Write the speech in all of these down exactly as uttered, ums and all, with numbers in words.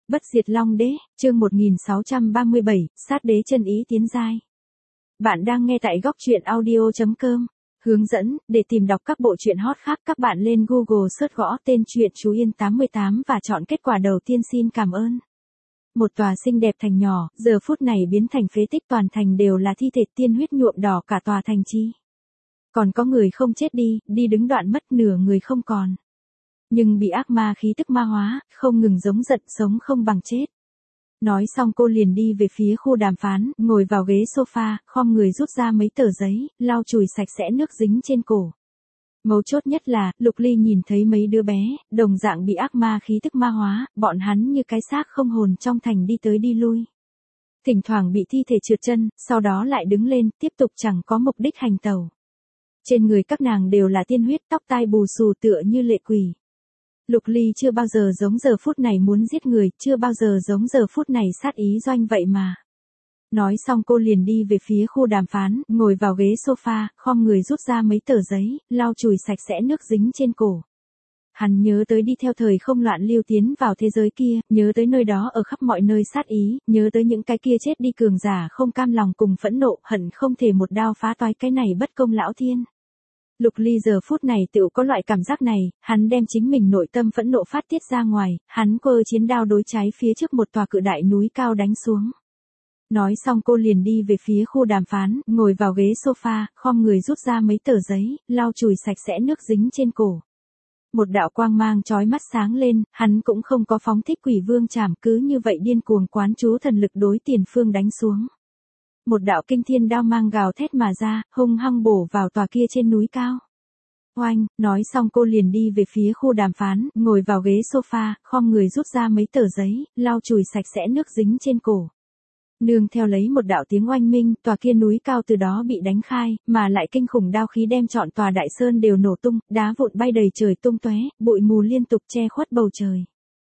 Bất diệt Long Đế, chương một nghìn sáu trăm ba mươi bảy, sát đế chân ý tiến giai. Bạn đang nghe tại góc truyện audio chấm com. Hướng dẫn, để tìm đọc các bộ truyện hot khác các bạn lên Google search gõ tên truyện Chú Yên tám mươi tám và chọn kết quả đầu tiên xin cảm ơn. Một tòa xinh đẹp thành nhỏ, giờ phút này biến thành phế tích, toàn thành đều là thi thể, tiên huyết nhuộm đỏ cả tòa thành chi. Còn có người không chết đi, đi đứng đoạn mất, nửa người không còn. Nhưng bị ác ma khí tức ma hóa, không ngừng giống giận, sống không bằng chết. Nói xong cô liền đi về phía khu đàm phán, ngồi vào ghế sofa, khom người rút ra mấy tờ giấy, lau chùi sạch sẽ nước dính trên cổ. Mấu chốt nhất là, Lục Ly nhìn thấy mấy đứa bé, đồng dạng bị ác ma khí tức ma hóa, bọn hắn như cái xác không hồn trong thành đi tới đi lui. Thỉnh thoảng bị thi thể trượt chân, sau đó lại đứng lên, tiếp tục chẳng có mục đích hành tẩu. Trên người các nàng đều là tiên huyết, tóc tai bù xù tựa như lệ quỷ. Lục Ly chưa bao giờ giống giờ phút này muốn giết người, chưa bao giờ giống giờ phút này sát ý doanh vậy mà. Nói xong cô liền đi về phía khu đàm phán, ngồi vào ghế sofa, khom người rút ra mấy tờ giấy, lau chùi sạch sẽ nước dính trên cổ. Hắn nhớ tới đi theo thời không loạn lưu tiến vào thế giới kia, nhớ tới nơi đó ở khắp mọi nơi sát ý, nhớ tới những cái kia chết đi cường giả không cam lòng cùng phẫn nộ, hận không thể một đao phá toái cái này bất công lão thiên. Lục Ly giờ phút này tự có loại cảm giác này, hắn đem chính mình nội tâm phẫn nộ phát tiết ra ngoài, hắn cơ chiến đao đối trái phía trước một tòa cự đại núi cao đánh xuống. Nói xong cô liền đi về phía khu đàm phán, ngồi vào ghế sofa, khom người rút ra mấy tờ giấy, lau chùi sạch sẽ nước dính trên cổ. Một đạo quang mang chói mắt sáng lên, hắn cũng không có phóng thích quỷ vương trảm, cứ như vậy điên cuồng quán chú thần lực đối tiền phương đánh xuống. Một đạo kinh thiên đao mang gào thét mà ra, hung hăng bổ vào tòa kia trên núi cao. Oanh, nói xong cô liền đi về phía khu đàm phán, ngồi vào ghế sofa, khom người rút ra mấy tờ giấy, lau chùi sạch sẽ nước dính trên cổ. Nương theo lấy một đạo tiếng oanh minh, tòa kia núi cao từ đó bị đánh khai, mà lại kinh khủng đao khí đem trọn tòa đại sơn đều nổ tung, đá vụn bay đầy trời tung tóe, bụi mù liên tục che khuất bầu trời.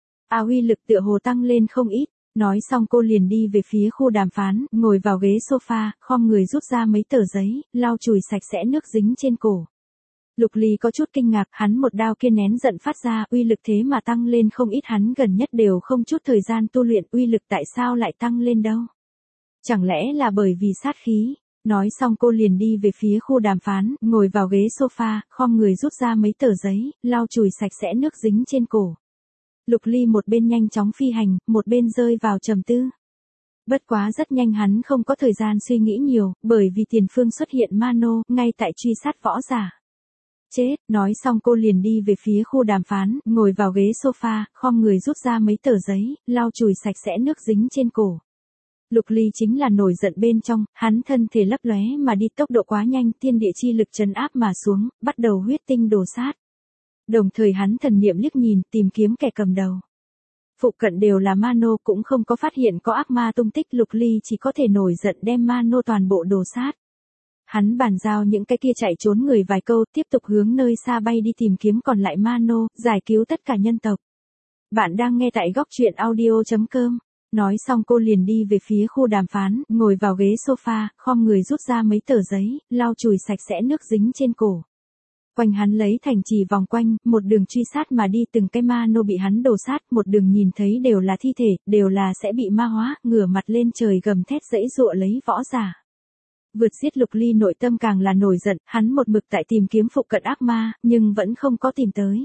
A uy lực tựa hồ tăng lên không ít. Nói xong cô liền đi về phía khu đàm phán, ngồi vào ghế sofa, khom người rút ra mấy tờ giấy, lau chùi sạch sẽ nước dính trên cổ. Lục Ly có chút kinh ngạc, hắn một đao kia nén giận phát ra, uy lực thế mà tăng lên không ít, hắn gần nhất đều không chút thời gian tu luyện, uy lực tại sao lại tăng lên đâu? Chẳng lẽ là bởi vì sát khí? Nói xong cô liền đi về phía khu đàm phán, ngồi vào ghế sofa, khom người rút ra mấy tờ giấy, lau chùi sạch sẽ nước dính trên cổ. Lục Ly một bên nhanh chóng phi hành, một bên rơi vào trầm tư. Bất quá rất nhanh hắn không có thời gian suy nghĩ nhiều, bởi vì tiền phương xuất hiện Mano, ngay tại truy sát võ giả. Chết, nói xong cô liền đi về phía khu đàm phán, ngồi vào ghế sofa, khom người rút ra mấy tờ giấy, lau chùi sạch sẽ nước dính trên cổ. Lục Ly chính là nổi giận bên trong, hắn thân thể lấp lóe mà đi, tốc độ quá nhanh, thiên địa chi lực trấn áp mà xuống, bắt đầu huyết tinh đổ sát. Đồng thời hắn thần niệm liếc nhìn, tìm kiếm kẻ cầm đầu. Phụ cận đều là Mano, cũng không có phát hiện có ác ma tung tích, Lục Ly chỉ có thể nổi giận đem Mano toàn bộ đổ sát. Hắn bàn giao những cái kia chạy trốn người vài câu, tiếp tục hướng nơi xa bay đi tìm kiếm còn lại Mano, giải cứu tất cả nhân tộc. Bạn đang nghe tại góc truyện audio chấm com. Nói xong cô liền đi về phía khu đàm phán, ngồi vào ghế sofa, khom người rút ra mấy tờ giấy, lau chùi sạch sẽ nước dính trên cổ. Quanh hắn lấy thành trì vòng quanh, một đường truy sát mà đi, từng cái Mano bị hắn đổ sát, một đường nhìn thấy đều là thi thể, đều là sẽ bị ma hóa, ngửa mặt lên trời gầm thét giãy giụa lấy võ giả. Vượt giết Lục Ly nội tâm càng là nổi giận, hắn một mực tại tìm kiếm phụ cận ác ma, nhưng vẫn không có tìm tới.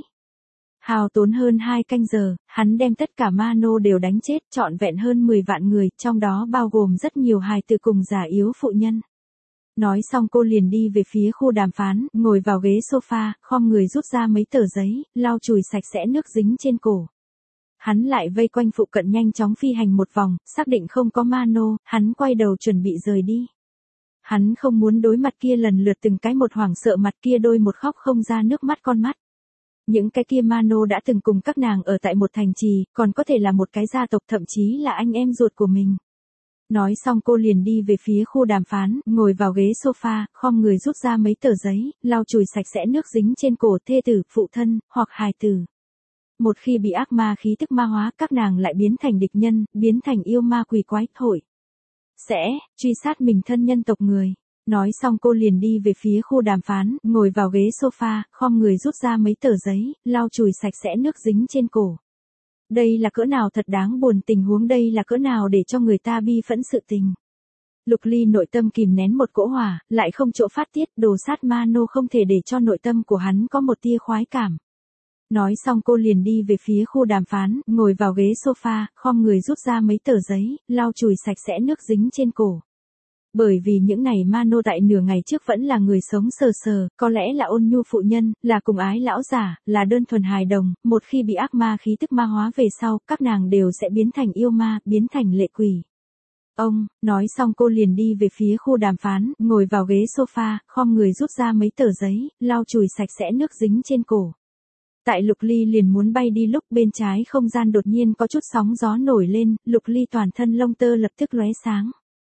Hao tốn hơn hai canh giờ, hắn đem tất cả Mano đều đánh chết, trọn vẹn hơn mười vạn người, trong đó bao gồm rất nhiều hài tử cùng già yếu phụ nhân. Nói xong cô liền đi về phía khu đàm phán, ngồi vào ghế sofa, khom người rút ra mấy tờ giấy, lau chùi sạch sẽ nước dính trên cổ. Hắn lại vây quanh phụ cận nhanh chóng phi hành một vòng, xác định không có Mano, hắn quay đầu chuẩn bị rời đi. Hắn không muốn đối mặt kia lần lượt từng cái một hoảng sợ mặt kia đôi một khóc không ra nước mắt con mắt. Những cái kia Mano đã từng cùng các nàng ở tại một thành trì, còn có thể là một cái gia tộc, thậm chí là anh em ruột của mình. Nói xong cô liền đi về phía khu đàm phán, ngồi vào ghế sofa, khom người rút ra mấy tờ giấy, lau chùi sạch sẽ nước dính trên cổ thê tử, phụ thân, hoặc hài tử. Một khi bị ác ma khí tức ma hóa, các nàng lại biến thành địch nhân, biến thành yêu ma quỷ quái thổi. Sẽ, truy sát mình thân nhân tộc người. Nói xong cô liền đi về phía khu đàm phán, ngồi vào ghế sofa, khom người rút ra mấy tờ giấy, lau chùi sạch sẽ nước dính trên cổ. Đây là cỡ nào thật đáng buồn, tình huống đây là cỡ nào để cho người ta bi phẫn sự tình. Lục Ly nội tâm kìm nén một cỗ hỏa, lại không chỗ phát tiết, đồ sát ma nô không thể để cho nội tâm của hắn có một tia khoái cảm. Nói xong cô liền đi về phía khu đàm phán, ngồi vào ghế sofa, khom người rút ra mấy tờ giấy, lau chùi sạch sẽ nước dính trên cổ. Bởi vì những này ma nô tại nửa ngày trước vẫn là người sống sờ sờ, có lẽ là ôn nhu phụ nhân, là cùng ái lão giả, là đơn thuần hài đồng, một khi bị ác ma khí tức ma hóa về sau, các nàng đều sẽ biến thành yêu ma, biến thành lệ quỷ. Ông, nói xong cô liền đi về phía khu đàm phán, ngồi vào ghế sofa, khom người rút ra mấy tờ giấy, lau chùi sạch sẽ nước dính trên cổ. Tại Lục Ly liền muốn bay đi lúc bên trái không gian đột nhiên có chút sóng gió nổi lên, Lục Ly toàn thân lông tơ lập tức lóe sáng.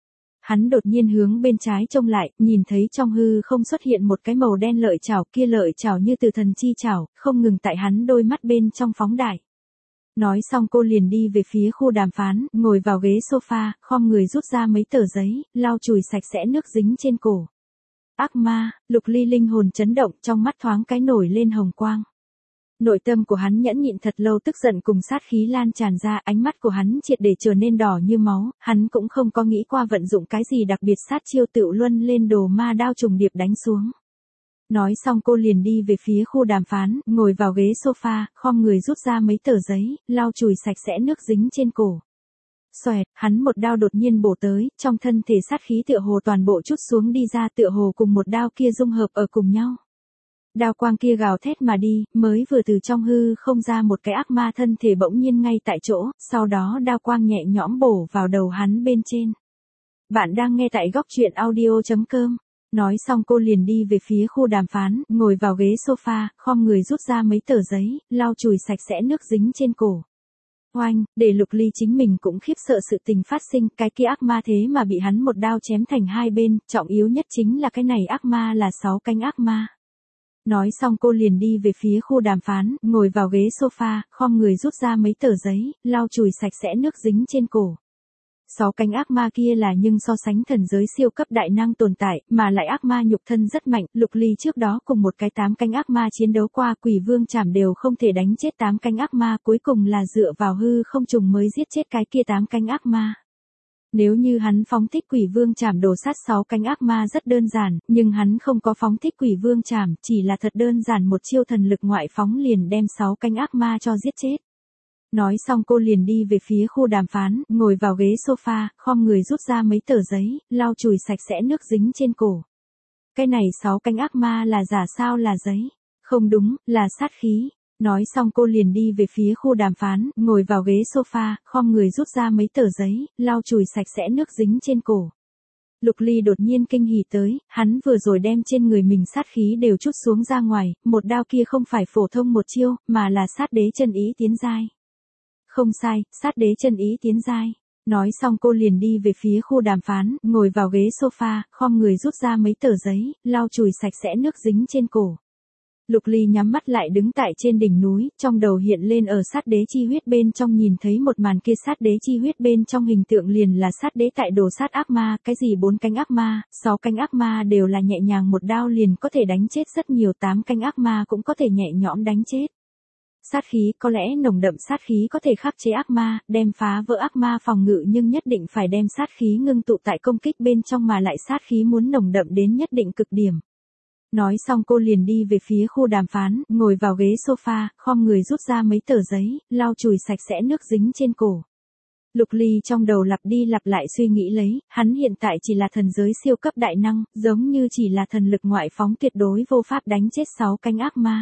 Hắn đột nhiên hướng bên trái trông lại, nhìn thấy trong hư không xuất hiện một cái màu đen lợi chảo, kia lợi chảo như từ thần chi chảo, không ngừng tại hắn đôi mắt bên trong phóng đại. Nói xong cô liền đi về phía khu đàm phán, ngồi vào ghế sofa, khom người rút ra mấy tờ giấy, lau chùi sạch sẽ nước dính trên cổ. Ác ma, Lục Ly linh hồn chấn động, trong mắt thoáng cái nổi lên hồng quang. Nội tâm của hắn nhẫn nhịn thật lâu, tức giận cùng sát khí lan tràn ra, ánh mắt của hắn triệt để trở nên đỏ như máu, hắn cũng không có nghĩ qua vận dụng cái gì đặc biệt, sát chiêu tựu luân lên đồ ma đao trùng điệp đánh xuống. Nói xong cô liền đi về phía khu đàm phán, ngồi vào ghế sofa, khom người rút ra mấy tờ giấy, lau chùi sạch sẽ nước dính trên cổ. Xoẹt, hắn một đao đột nhiên bổ tới, trong thân thể sát khí tựa hồ toàn bộ chút xuống đi ra, tựa hồ cùng một đao kia dung hợp ở cùng nhau. Đao quang kia gào thét mà đi, mới vừa từ trong hư không ra một cái ác ma thân thể bỗng nhiên ngay tại chỗ, sau đó đao quang nhẹ nhõm bổ vào đầu hắn bên trên. Bạn đang nghe tại góc truyện audio chấm com. Nói xong cô liền đi về phía khu đàm phán, ngồi vào ghế sofa, khom người rút ra mấy tờ giấy, lau chùi sạch sẽ nước dính trên cổ. Oanh, để Lục Ly chính mình cũng khiếp sợ sự tình phát sinh, cái kia ác ma thế mà bị hắn một đao chém thành hai bên, trọng yếu nhất chính là cái này ác ma là sáu cánh ác ma. Nói xong cô liền đi về phía khu đàm phán, ngồi vào ghế sofa, khom người rút ra mấy tờ giấy, lau chùi sạch sẽ nước dính trên cổ. Sáu cánh ác ma kia là nhưng so sánh thần giới siêu cấp đại năng tồn tại, mà lại ác ma nhục thân rất mạnh, Lục Ly trước đó cùng một cái tám cánh ác ma chiến đấu qua, quỷ vương chảm đều không thể đánh chết tám cánh ác ma, cuối cùng là dựa vào hư không trùng mới giết chết cái kia tám cánh ác ma. Nếu như hắn phóng thích quỷ vương chảm đổ sát sáu cánh ác ma rất đơn giản, nhưng hắn không có phóng thích quỷ vương chảm, chỉ là thật đơn giản một chiêu thần lực ngoại phóng liền đem sáu cánh ác ma cho giết chết. Nói xong cô liền đi về phía khu đàm phán, ngồi vào ghế sofa, khom người rút ra mấy tờ giấy, lau chùi sạch sẽ nước dính trên cổ. Cái này sáu cánh ác ma là giả sao là giấy? Không đúng, là sát khí. Nói xong cô liền đi về phía khu đàm phán, ngồi vào ghế sofa, khom người rút ra mấy tờ giấy, lau chùi sạch sẽ nước dính trên cổ. Lục Ly đột nhiên kinh hỉ tới, hắn vừa rồi đem trên người mình sát khí đều chút xuống ra ngoài, một đao kia không phải phổ thông một chiêu, mà là sát đế chân ý tiến giai. Không sai, sát đế chân ý tiến giai. Nói xong cô liền đi về phía khu đàm phán, ngồi vào ghế sofa, khom người rút ra mấy tờ giấy, lau chùi sạch sẽ nước dính trên cổ. Lục Ly nhắm mắt lại đứng tại trên đỉnh núi, trong đầu hiện lên ở sát đế chi huyết bên trong nhìn thấy một màn kia, sát đế chi huyết bên trong hình tượng liền là sát đế tại đồ sát ác ma, cái gì bốn cánh ác ma, sáu cánh ác ma đều là nhẹ nhàng một đao liền có thể đánh chết rất nhiều, tám cánh ác ma cũng có thể nhẹ nhõm đánh chết. Sát khí, có lẽ nồng đậm sát khí có thể khắc chế ác ma, đem phá vỡ ác ma phòng ngự, nhưng nhất định phải đem sát khí ngưng tụ tại công kích bên trong, mà lại sát khí muốn nồng đậm đến nhất định cực điểm. Nói xong cô liền đi về phía khu đàm phán, ngồi vào ghế sofa, khom người rút ra mấy tờ giấy, lau chùi sạch sẽ nước dính trên cổ. Lục Ly trong đầu lặp đi lặp lại suy nghĩ lấy, hắn hiện tại chỉ là thần giới siêu cấp đại năng, giống như chỉ là thần lực ngoại phóng tuyệt đối vô pháp đánh chết sáu cánh ác ma.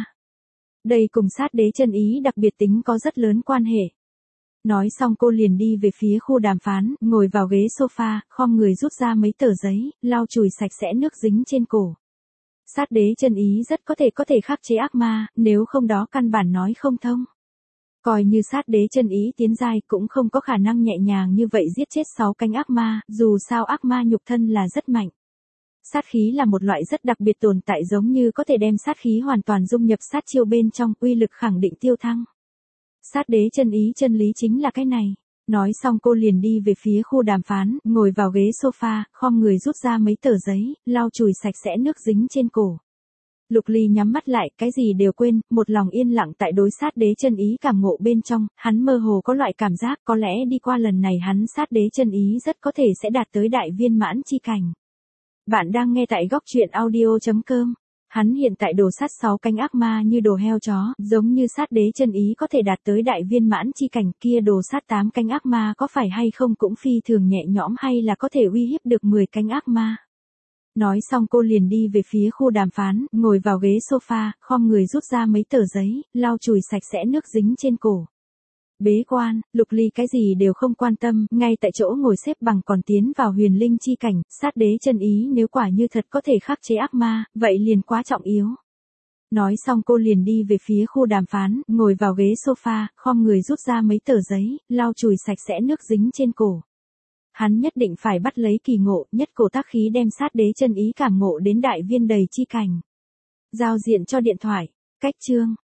Đây cùng sát đế chân ý đặc biệt tính có rất lớn quan hệ. Nói xong cô liền đi về phía khu đàm phán, ngồi vào ghế sofa, khom người rút ra mấy tờ giấy, lau chùi sạch sẽ nước dính trên cổ. Sát đế chân ý rất có thể có thể khắc chế ác ma, nếu không đó căn bản nói không thông. Coi như sát đế chân ý tiến giai cũng không có khả năng nhẹ nhàng như vậy giết chết sáu cánh ác ma, dù sao ác ma nhục thân là rất mạnh. Sát khí là một loại rất đặc biệt tồn tại, giống như có thể đem sát khí hoàn toàn dung nhập sát chiêu bên trong, uy lực khẳng định tiêu thăng. Sát đế chân ý chân lý chính là cái này. Nói xong cô liền đi về phía khu đàm phán, ngồi vào ghế sofa, khom người rút ra mấy tờ giấy, lau chùi sạch sẽ nước dính trên cổ. Lục Ly nhắm mắt lại, cái gì đều quên, một lòng yên lặng tại đối sát đế chân ý cảm ngộ bên trong, hắn mơ hồ có loại cảm giác có lẽ đi qua lần này hắn sát đế chân ý rất có thể sẽ đạt tới đại viên mãn chi cảnh. Bạn đang nghe tại góc truyện audio.com. Hắn hiện tại đồ sát sáu cánh ác ma như đồ heo chó, giống như sát đế chân ý có thể đạt tới đại viên mãn chi cảnh, kia đồ sát tám cánh ác ma có phải hay không cũng phi thường nhẹ nhõm hay là có thể uy hiếp được mười cánh ác ma. Nói xong cô liền đi về phía khu đàm phán, ngồi vào ghế sofa, khom người rút ra mấy tờ giấy, lau chùi sạch sẽ nước dính trên cổ. Bế quan, Lục Ly cái gì đều không quan tâm, ngay tại chỗ ngồi xếp bằng còn tiến vào huyền linh chi cảnh, sát đế chân ý nếu quả như thật có thể khắc chế ác ma, vậy liền quá trọng yếu. Nói xong cô liền đi về phía khu đàm phán, ngồi vào ghế sofa, khom người rút ra mấy tờ giấy, lau chùi sạch sẽ nước dính trên cổ. Hắn nhất định phải bắt lấy kỳ ngộ, nhất cổ tác khí đem sát đế chân ý cảm ngộ đến đại viên đầy chi cảnh. Giao diện cho điện thoại. Cách chương.